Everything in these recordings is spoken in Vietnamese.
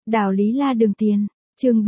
Đào Lý La Đường Tiền, chương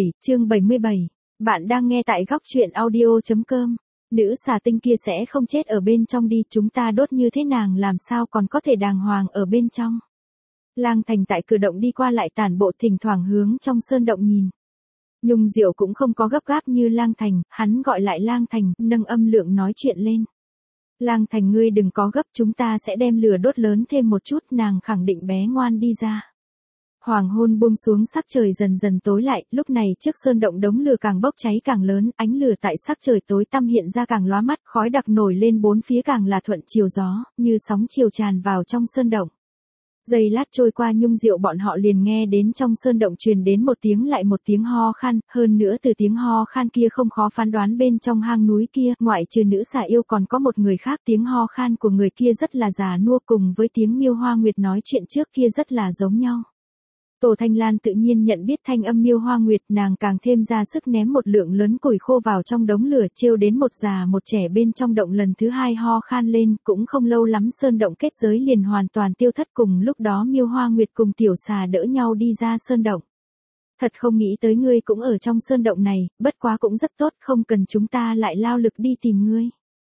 77. Bạn đang nghe tại góc truyện audio.com. Nữ xà tinh kia sẽ không chết ở bên trong đi, chúng ta đốt như thế nàng làm sao còn có thể đàng hoàng ở bên trong. Lang Thành tại cửa động đi qua lại tản bộ, thỉnh thoảng hướng trong sơn động nhìn. Nhung Diệu cũng không có gấp gáp như Lang Thành, hắn gọi lại Lang Thành, nâng âm lượng nói chuyện lên. Lang Thành, ngươi đừng có gấp, chúng ta sẽ đem lửa đốt lớn thêm một chút, nàng khẳng định bé ngoan đi ra. Hoàng hôn buông xuống, sắc trời dần dần tối lại, lúc này trước sơn động đống lửa càng bốc cháy càng lớn, ánh lửa tại sắc trời tối tăm hiện ra càng lóa mắt, khói đặc nổi lên bốn phía càng là thuận chiều gió, như sóng chiều tràn vào trong sơn động. Giây lát trôi qua, Nhung Diệu bọn họ liền nghe đến trong sơn động truyền đến một tiếng lại một tiếng ho khan, hơn nữa từ tiếng ho khan kia không khó phán đoán bên trong hang núi kia, ngoại trừ nữ xà yêu còn có một người khác, tiếng ho khan của người kia rất là già nua, cùng với tiếng Miêu Hoa Nguyệt nói chuyện trước kia rất là giống nhau. Tổ Thanh Lan tự nhiên nhận biết thanh âm Miêu Hoa Nguyệt, nàng càng thêm ra sức ném một lượng lớn củi khô vào trong đống lửa, trêu đến một già một trẻ bên trong động lần thứ hai ho khan lên, cũng không lâu lắm sơn động kết giới liền hoàn toàn tiêu thất, cùng lúc đó Miêu Hoa Nguyệt cùng tiểu xà đỡ nhau đi ra sơn động. Thật không nghĩ tới ngươi cũng ở trong sơn động này, bất quá cũng rất tốt, không cần chúng ta lại lao lực đi tìm ngươi.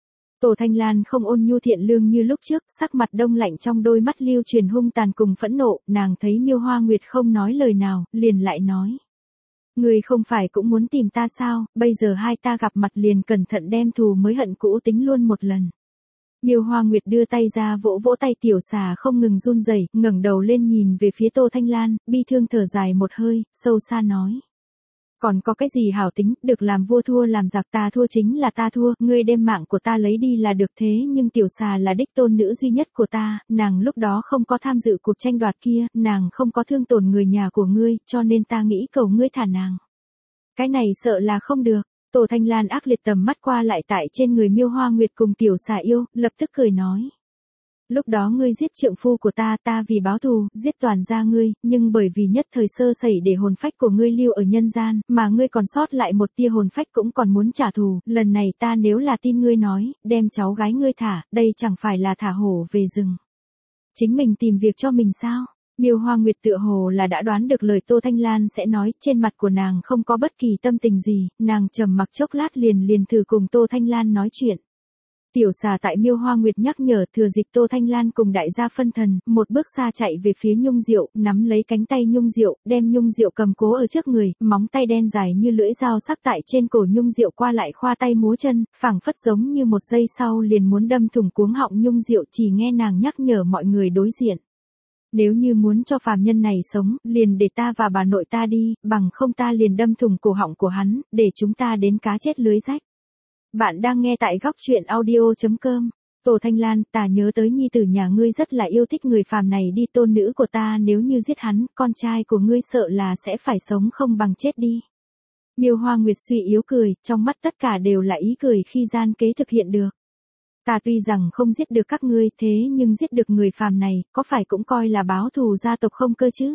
Tổ Thanh Lan không ôn nhu thiện lương như lúc trước, sắc mặt đông lạnh, trong đôi mắt lưu truyền hung tàn cùng phẫn nộ, nàng thấy Miêu Hoa Nguyệt không nói lời nào, liền lại nói. Ngươi không phải cũng muốn tìm ta sao, bây giờ hai ta gặp mặt liền cẩn thận đem thù mới hận cũ tính luôn một lần. Miêu Hoa Nguyệt đưa tay ra vỗ vỗ tay, tiểu xà không ngừng run rẩy, ngẩng đầu lên nhìn về phía Tô Thanh Lan, bi thương thở dài một hơi, sâu xa nói. Còn có cái gì hảo tính, được làm vua thua làm giặc, ta thua chính là ta thua, ngươi đem mạng của ta lấy đi là được, thế nhưng tiểu xà là đích tôn nữ duy nhất của ta, nàng lúc đó không có tham dự cuộc tranh đoạt kia, nàng không có thương tổn người nhà của ngươi, cho nên ta nghĩ cầu ngươi thả nàng. Cái này sợ là không được. Tổ Thanh Lan ác liệt tầm mắt qua lại tại trên người Miêu Hoa Nguyệt cùng tiểu xà yêu, lập tức cười nói. Lúc đó ngươi giết trượng phu của ta, ta vì báo thù, giết toàn gia ngươi, nhưng bởi vì nhất thời sơ sẩy để hồn phách của ngươi lưu ở nhân gian, mà ngươi còn sót lại một tia hồn phách cũng còn muốn trả thù, lần này ta nếu là tin ngươi nói, đem cháu gái ngươi thả, đây chẳng phải là thả hổ về rừng. Chính mình tìm việc cho mình sao? Miêu Hoa Nguyệt tựa hồ là đã đoán được lời Tô Thanh Lan sẽ nói, trên mặt của nàng không có bất kỳ tâm tình gì, nàng trầm mặc chốc lát liền thử cùng Tô Thanh Lan nói chuyện. Tiểu xà tại Miêu Hoa Nguyệt nhắc nhở, thừa dịp Tô Thanh Lan cùng đại gia phân thần, một bước xa chạy về phía Nhung Diệu, nắm lấy cánh tay Nhung Diệu, đem Nhung Diệu cầm cố ở trước người, móng tay đen dài như lưỡi dao sắc tại trên cổ Nhung Diệu qua lại khoa tay múa chân, phảng phất giống như một giây sau liền muốn đâm thủng cuống họng Nhung Diệu, chỉ nghe nàng nhắc nhở mọi người đối diện. Nếu như muốn cho phàm nhân này sống, liền để ta và bà nội ta đi, bằng không ta liền đâm thủng cổ họng của hắn, để chúng ta đến cá chết lưới rách. Bạn đang nghe tại góc truyện audio.com. Tổ Thanh Lan, ta nhớ tới nhi tử nhà ngươi rất là yêu thích người phàm này đi, tôn nữ của ta nếu như giết hắn, con trai của ngươi sợ là sẽ phải sống không bằng chết đi. Miêu Hoa Nguyệt suy yếu cười, trong mắt tất cả đều là ý cười khi gian kế thực hiện được. Ta tuy rằng không giết được các ngươi, thế nhưng giết được người phàm này, có phải cũng coi là báo thù gia tộc không cơ chứ?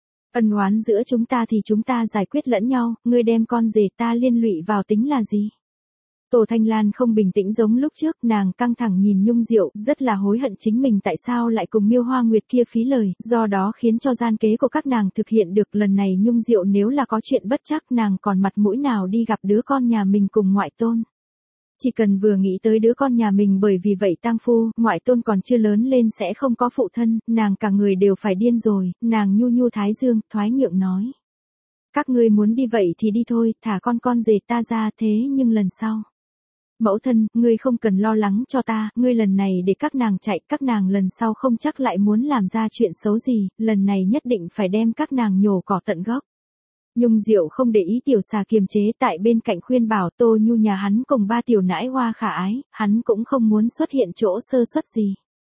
Ân oán giữa chúng ta thì chúng ta giải quyết lẫn nhau, ngươi đem con rể ta liên lụy vào tính là gì? Tổ Thanh Lan không bình tĩnh giống lúc trước, nàng căng thẳng nhìn Nhung Diệu, rất là hối hận chính mình tại sao lại cùng Miêu Hoa Nguyệt kia phí lời, do đó khiến cho gian kế của các nàng thực hiện được. Lần này Nhung Diệu nếu là có chuyện bất trắc, nàng còn mặt mũi nào đi gặp đứa con nhà mình cùng ngoại tôn. Chỉ cần vừa nghĩ tới đứa con nhà mình bởi vì vậy tang phu, ngoại tôn còn chưa lớn lên sẽ không có phụ thân, nàng cả người đều phải điên rồi, nàng nhu nhu thái dương, thoái nhượng nói. Các ngươi muốn đi vậy thì đi thôi, thả con rể ta ra, thế nhưng lần sau. Mẫu thân, ngươi không cần lo lắng cho ta, ngươi lần này để các nàng chạy, các nàng lần sau không chắc lại muốn làm ra chuyện xấu gì, lần này nhất định phải đem các nàng nhổ cỏ tận gốc. Nhung Diệu không để ý tiểu xà kiềm chế tại bên cạnh khuyên bảo Tô Nhu nhà hắn cùng ba tiểu nãi hoa khả ái, hắn cũng không muốn xuất hiện chỗ sơ suất gì.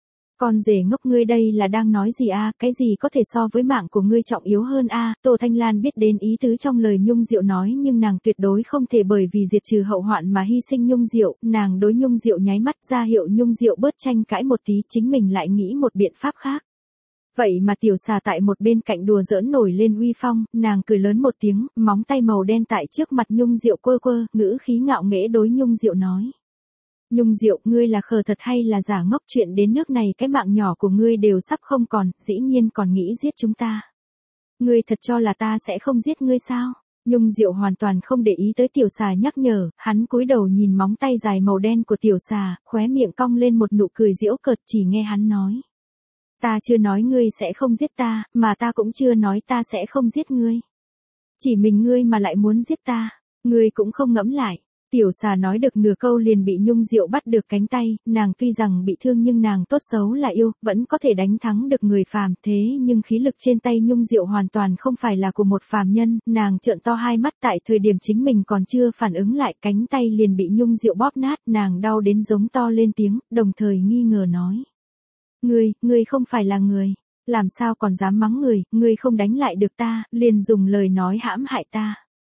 Con rể ngốc, ngươi đây là đang nói gì a? Cái gì có thể so với mạng của ngươi trọng yếu hơn a? Tô Thanh Lan biết đến ý tứ trong lời Nhung Diệu nói, nhưng nàng tuyệt đối không thể bởi vì diệt trừ hậu hoạn mà hy sinh Nhung Diệu, nàng đối Nhung Diệu nháy mắt ra hiệu Nhung Diệu bớt tranh cãi một tí, chính mình lại nghĩ một biện pháp khác. Vậy mà tiểu xà tại một bên cạnh đùa giỡn nổi lên uy phong, nàng cười lớn một tiếng, móng tay màu đen tại trước mặt Nhung Diệu quơ quơ, ngữ khí ngạo nghễ đối Nhung Diệu nói. Nhung Diệu, ngươi là khờ thật hay là giả ngốc, chuyện đến nước này cái mạng nhỏ của ngươi đều sắp không còn, dĩ nhiên còn nghĩ giết chúng ta. Ngươi thật cho là ta sẽ không giết ngươi sao? Nhung Diệu hoàn toàn không để ý tới tiểu xà nhắc nhở, hắn cúi đầu nhìn móng tay dài màu đen của tiểu xà, khóe miệng cong lên một nụ cười giễu cợt, chỉ nghe hắn nói. Ta chưa nói ngươi sẽ không giết ta, mà ta cũng chưa nói ta sẽ không giết ngươi. Chỉ mình ngươi mà lại muốn giết ta, ngươi cũng không ngẫm lại. Tiểu xà nói được nửa câu liền bị Nhung Diệu bắt được cánh tay, nàng tuy rằng bị thương nhưng nàng tốt xấu là yêu, vẫn có thể đánh thắng được người phàm, thế nhưng khí lực trên tay Nhung Diệu hoàn toàn không phải là của một phàm nhân, nàng trợn to hai mắt tại thời điểm chính mình còn chưa phản ứng lại, cánh tay liền bị Nhung Diệu bóp nát, nàng đau đến giống to lên tiếng, đồng thời nghi ngờ nói. Ngươi không phải là người, làm sao còn dám mắng người, ngươi không đánh lại được ta, liền dùng lời nói hãm hại ta.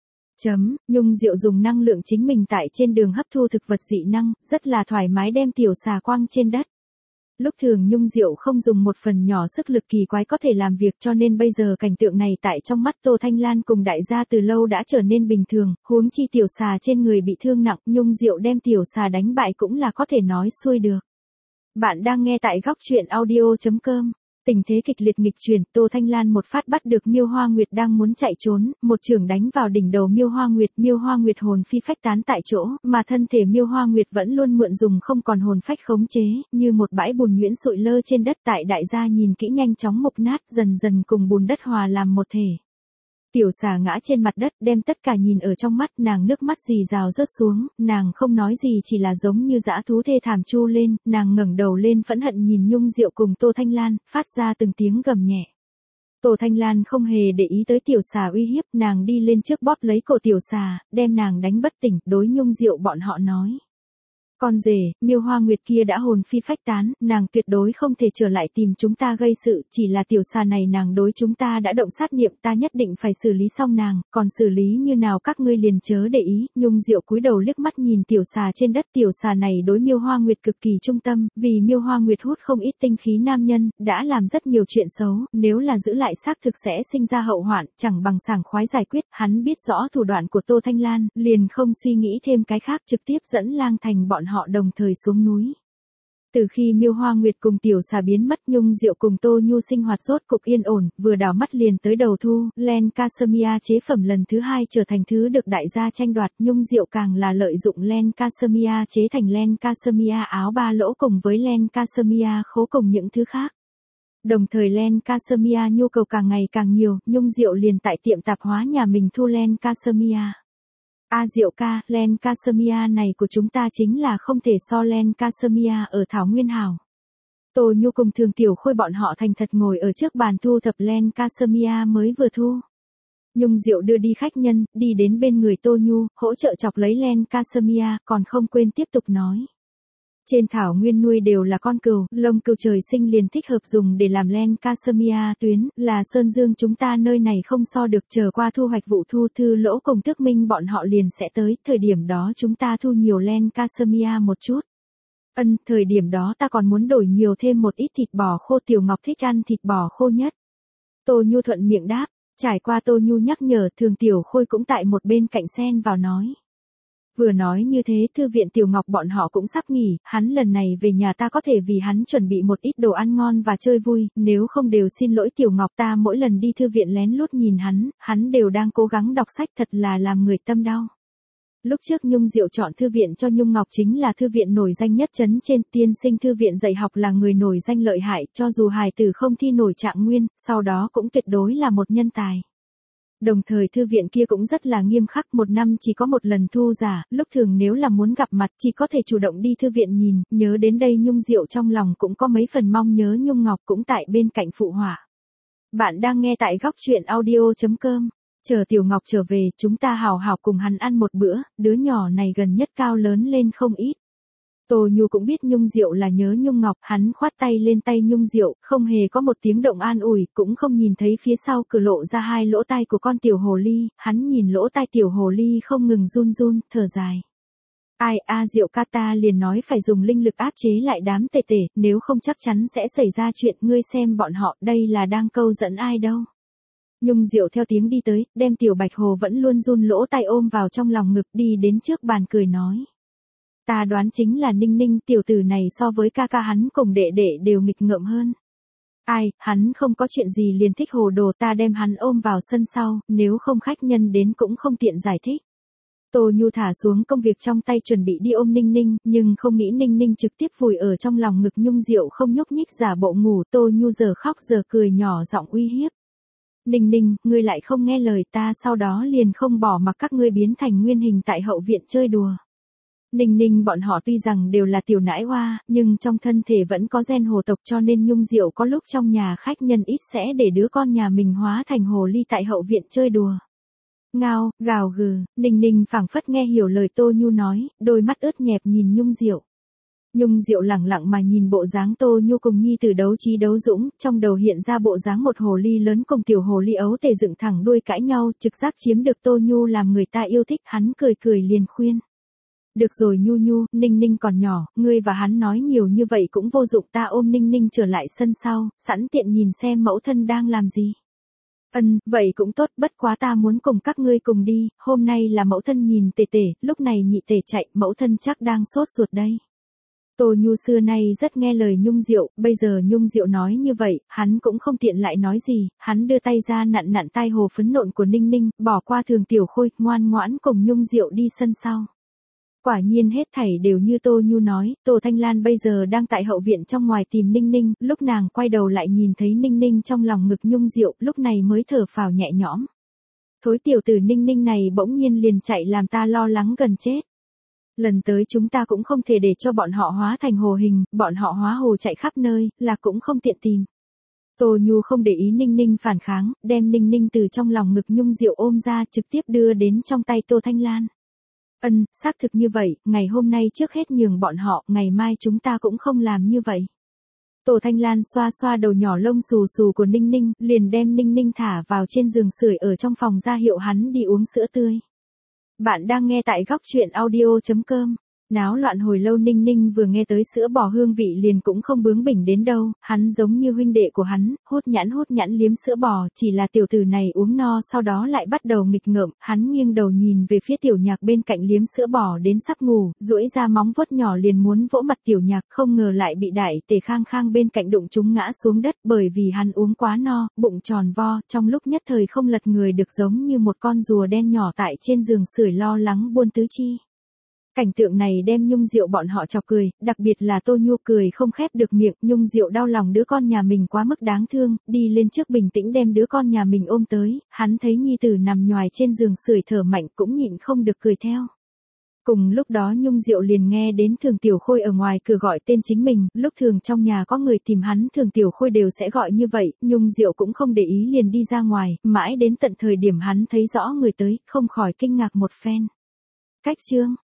Nhung Diệu dùng năng lượng chính mình tại trên đường hấp thu thực vật dị năng, rất là thoải mái đem tiểu xà quăng trên đất. Lúc thường Nhung Diệu không dùng một phần nhỏ sức lực kỳ quái có thể làm việc, cho nên bây giờ cảnh tượng này tại trong mắt Tô Thanh Lan cùng đại gia từ lâu đã trở nên bình thường, huống chi tiểu xà trên người bị thương nặng, Nhung Diệu đem tiểu xà đánh bại cũng là có thể nói xuôi được. Bạn đang nghe tại góc truyện audio.com. Tình thế kịch liệt nghịch chuyển, Tô Thanh Lan một phát bắt được Miêu Hoa Nguyệt đang muốn chạy trốn, một chưởng đánh vào đỉnh đầu Miêu Hoa Nguyệt hồn phi phách tán tại chỗ, mà thân thể Miêu Hoa Nguyệt vẫn luôn mượn dùng không còn hồn phách khống chế, như một bãi bùn nhuyễn sụi lơ trên đất, tại đại gia nhìn kỹ nhanh chóng mục nát, dần dần cùng bùn đất hòa làm một thể. Tiểu xà ngã trên mặt đất, đem tất cả nhìn ở trong mắt, nàng nước mắt rì rào rớt xuống, nàng không nói gì, chỉ là giống như dã thú thê thảm chu lên, nàng ngẩng đầu lên phẫn hận nhìn Nhung Diệu cùng Tô Thanh Lan, phát ra từng tiếng gầm nhẹ. Tô Thanh Lan không hề để ý tới tiểu xà uy hiếp, nàng đi lên trước bóp lấy cổ tiểu xà, đem nàng đánh bất tỉnh, đối Nhung Diệu bọn họ nói. Con rể, Miêu Hoa Nguyệt kia đã hồn phi phách tán, nàng tuyệt đối không thể trở lại tìm chúng ta gây sự, chỉ là tiểu xà này nàng đối chúng ta đã động sát niệm, ta nhất định phải xử lý xong nàng, còn xử lý như nào các ngươi liền chớ để ý. Nhung Diệu cúi đầu liếc mắt nhìn tiểu xà trên đất, tiểu xà này đối Miêu Hoa Nguyệt cực kỳ trung tâm, vì Miêu Hoa Nguyệt hút không ít tinh khí nam nhân, đã làm rất nhiều chuyện xấu, nếu là giữ lại xác thực sẽ sinh ra hậu hoạn, chẳng bằng sảng khoái giải quyết. Hắn biết rõ thủ đoạn của Tô Thanh Lan, liền không suy nghĩ thêm cái khác, trực tiếp dẫn Lang Thành bọn họ đồng thời xuống núi. Từ khi Miêu Hoa Nguyệt cùng tiểu xà biến mất, Nhung Diệu cùng Tô Nhu sinh hoạt rốt cục yên ổn, vừa đảo mắt liền tới đầu thu, len Casamia chế phẩm lần thứ 2 trở thành thứ được đại gia tranh đoạt, Nhung Diệu càng là lợi dụng len Casamia chế thành len Casamia áo ba lỗ cùng với len Casamia khố cùng những thứ khác. Đồng thời len Casamia nhu cầu càng ngày càng nhiều, Nhung Diệu liền tại tiệm tạp hóa nhà mình thu len Casamia. Diệu ca, len Casamia này của chúng ta chính là không thể so len Casamia ở Thảo Nguyên Hào. Tô Nhu cùng Thường Tiểu Khôi bọn họ thành thật ngồi ở trước bàn thu thập len Casamia mới vừa thu. Nhung Diệu đưa đi khách nhân, đi đến bên người Tô Nhu, hỗ trợ chọc lấy len Casamia, còn không quên tiếp tục nói. Trên thảo nguyên nuôi đều là con cừu, lông cừu trời sinh liền thích hợp dùng để làm len Casamia tuyến, là Sơn Dương chúng ta nơi này không so được, chờ qua thu hoạch vụ thu, Thư Lỗ cùng Tước Minh bọn họ liền sẽ tới, thời điểm đó chúng ta thu nhiều len Casamia một chút. Thời điểm đó ta còn muốn đổi nhiều thêm một ít thịt bò khô, Tiểu Ngọc thích ăn thịt bò khô nhất. Tô Nhu thuận miệng đáp, trải qua Tô Nhu nhắc nhở, Thường Tiểu Khôi cũng tại một bên cạnh xen vào nói. Vừa nói như thế, thư viện Tiểu Ngọc bọn họ cũng sắp nghỉ, hắn lần này về nhà ta có thể vì hắn chuẩn bị một ít đồ ăn ngon và chơi vui, nếu không đều xin lỗi Tiểu Ngọc, ta mỗi lần đi thư viện lén lút nhìn hắn đều đang cố gắng đọc sách, thật là làm người tâm đau. Lúc trước Nhung Diệu chọn thư viện cho Nhung Ngọc chính là thư viện nổi danh nhất trấn trên, tiên sinh thư viện dạy học là người nổi danh lợi hại, cho dù hài tử không thi nổi trạng nguyên, sau đó cũng tuyệt đối là một nhân tài. Đồng thời thư viện kia cũng rất là nghiêm khắc, một năm chỉ có một lần thu giả, lúc thường nếu là muốn gặp mặt chỉ có thể chủ động đi thư viện nhìn, nhớ đến đây Nhung Diệu trong lòng cũng có mấy phần mong nhớ Nhung Ngọc cũng tại bên cạnh phụ họa. Bạn đang nghe tại góc truyện audio.com. Chờ Tiểu Ngọc trở về, chúng ta hào hào cùng hắn ăn một bữa, đứa nhỏ này gần nhất cao lớn lên không ít. Tô Nhu cũng biết Nhung Diệu là nhớ Nhung Ngọc, hắn khoát tay lên tay Nhung Diệu, không hề có một tiếng động an ủi, cũng không nhìn thấy phía sau cửa lộ ra hai lỗ tai của con tiểu hồ ly, hắn nhìn lỗ tai tiểu hồ ly không ngừng run run, thở dài. Diệu ca, ta liền nói phải dùng linh lực áp chế lại đám tể tể, nếu không chắc chắn sẽ xảy ra chuyện, ngươi xem bọn họ, đây là đang câu dẫn ai đâu. Nhung Diệu theo tiếng đi tới, đem tiểu bạch hồ vẫn luôn run lỗ tai ôm vào trong lòng ngực, đi đến trước bàn cười nói. Ta đoán chính là Ninh Ninh, tiểu tử này so với ca ca hắn cùng đệ đệ đều nghịch ngợm hơn. Ai, hắn không có chuyện gì liền thích hồ đồ, ta đem hắn ôm vào sân sau, nếu không khách nhân đến cũng không tiện giải thích. Tô Nhu thả xuống công việc trong tay chuẩn bị đi ôm Ninh Ninh, nhưng không nghĩ Ninh Ninh trực tiếp vùi ở trong lòng ngực Nhung Diệu không nhúc nhích giả bộ ngủ. Tô Nhu giờ khóc giờ cười nhỏ giọng uy hiếp. Ninh Ninh, ngươi lại không nghe lời ta, sau đó liền không bỏ mặc các ngươi biến thành nguyên hình tại hậu viện chơi đùa. Ninh Ninh bọn họ tuy rằng đều là tiểu nãi hoa, nhưng trong thân thể vẫn có gen hồ tộc, cho nên Nhung Diệu có lúc trong nhà khách nhân ít sẽ để đứa con nhà mình hóa thành hồ ly tại hậu viện chơi đùa. Ngao, gào gừ, Ninh Ninh phảng phất nghe hiểu lời Tô Nhu nói, đôi mắt ướt nhẹp nhìn Nhung Diệu. Nhung Diệu lẳng lặng mà nhìn bộ dáng Tô Nhu cùng nhi tử đấu trí đấu dũng, trong đầu hiện ra bộ dáng một hồ ly lớn cùng tiểu hồ ly ấu tề dựng thẳng đuôi cãi nhau, trực giác chiếm được Tô Nhu làm người ta yêu thích, hắn cười cười liền khuyên. Được rồi Nhu Nhu, Ninh Ninh còn nhỏ, ngươi và hắn nói nhiều như vậy cũng vô dụng, ta ôm Ninh Ninh trở lại sân sau, sẵn tiện nhìn xem mẫu thân đang làm gì. Vậy cũng tốt, bất quá ta muốn cùng các ngươi cùng đi, hôm nay là mẫu thân nhìn tề tề, lúc này nhị tề chạy, mẫu thân chắc đang sốt ruột đây. Tô Nhu xưa nay rất nghe lời Nhung Diệu, bây giờ Nhung Diệu nói như vậy, hắn cũng không tiện lại nói gì, hắn đưa tay ra nặn nặn tai hồ phấn nộn của Ninh Ninh, bỏ qua Thường Tiểu Khôi, ngoan ngoãn cùng Nhung Diệu đi sân sau. Quả nhiên hết thảy đều như Tô Nhu nói, Tô Thanh Lan bây giờ đang tại hậu viện trong ngoài tìm Ninh Ninh, lúc nàng quay đầu lại nhìn thấy Ninh Ninh trong lòng ngực Nhung Diệu, lúc này mới thở phào nhẹ nhõm. Thối tiểu tử Ninh Ninh này bỗng nhiên liền chạy làm ta lo lắng gần chết. Lần tới chúng ta cũng không thể để cho bọn họ hóa thành hồ hình, bọn họ hóa hồ chạy khắp nơi, là cũng không tiện tìm. Tô Nhu không để ý Ninh Ninh phản kháng, đem Ninh Ninh từ trong lòng ngực Nhung Diệu ôm ra trực tiếp đưa đến trong tay Tô Thanh Lan. Xác thực như vậy, ngày hôm nay trước hết nhường bọn họ, ngày mai chúng ta cũng không làm như vậy. Tô Thanh Lan xoa xoa đầu nhỏ lông xù xù của Ninh Ninh, liền đem Ninh Ninh thả vào trên giường sưởi ở trong phòng ra hiệu hắn đi uống sữa tươi. Bạn đang nghe tại góc truyện audio.com. Náo loạn hồi lâu Ninh Ninh vừa nghe tới sữa bò hương vị liền cũng không bướng bỉnh đến đâu, hắn giống như huynh đệ của hắn, hút nhãn liếm sữa bò, chỉ là tiểu tử này uống no sau đó lại bắt đầu nghịch ngợm, hắn nghiêng đầu nhìn về phía Tiểu Nhạc bên cạnh liếm sữa bò đến sắp ngủ, duỗi ra móng vuốt nhỏ liền muốn vỗ mặt Tiểu Nhạc, không ngờ lại bị Đại Tề Khang Khang bên cạnh đụng trúng ngã xuống đất, bởi vì hắn uống quá no, bụng tròn vo, trong lúc nhất thời không lật người được, giống như một con rùa đen nhỏ tại trên giường sưởi lo lắng buôn tứ chi. Cảnh tượng này đem Nhung Diệu bọn họ chọc cười, đặc biệt là Tô Nhu cười không khép được miệng, Nhung Diệu đau lòng đứa con nhà mình quá mức đáng thương, đi lên trước bình tĩnh đem đứa con nhà mình ôm tới, hắn thấy nhi tử nằm nhoài trên giường sưởi thở mạnh cũng nhịn không được cười theo. Cùng lúc đó Nhung Diệu liền nghe đến Thường Tiểu Khôi ở ngoài cửa gọi tên chính mình, lúc thường trong nhà có người tìm hắn Thường Tiểu Khôi đều sẽ gọi như vậy, Nhung Diệu cũng không để ý liền đi ra ngoài, mãi đến tận thời điểm hắn thấy rõ người tới, không khỏi kinh ngạc một phen. Cách chương